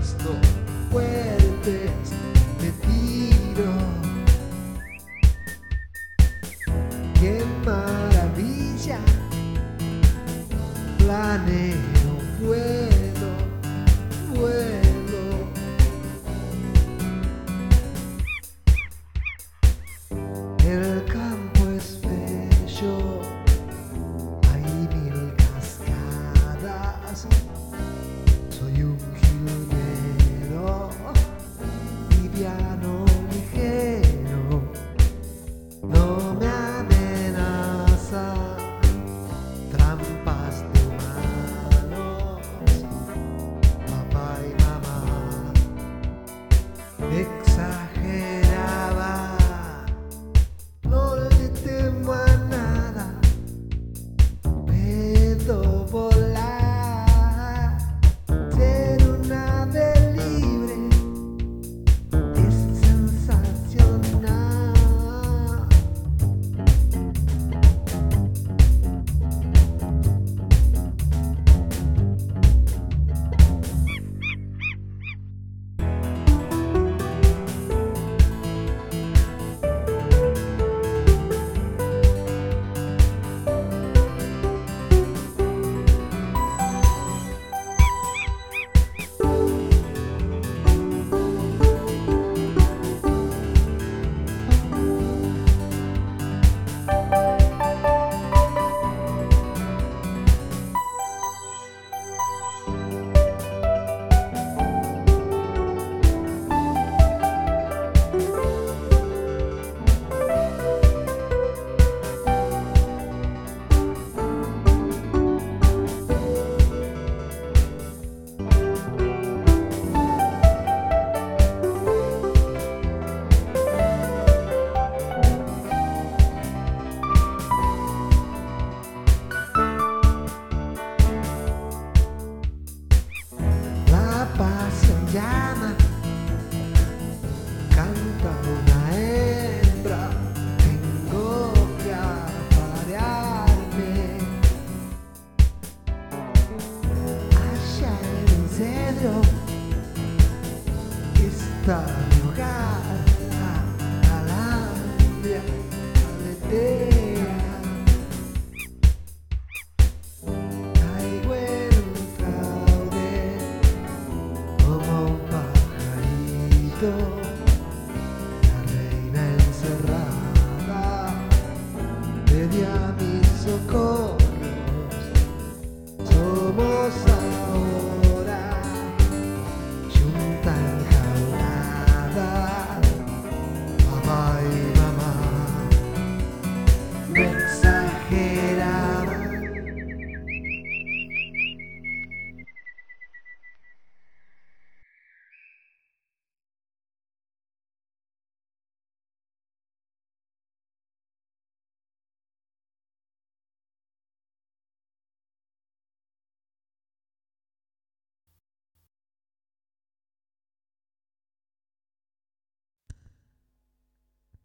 puesto fuertes de tiro. ¡Qué maravilla! Planeo, vuelo. El campo es bello, hay 1000 cascadas. Soy un jilguero, liviano, ligero. No me amenaza trampas de humanos, papá y mamá. Exageraba, no le temo a nada, puedo volar, ser un ave libre, es sensacional. Llama, canta una hembra, tengo que aparearme. Allá en el centro está mi hogar, la Alhambra aletea. Caigo en un fraude como un pajarito.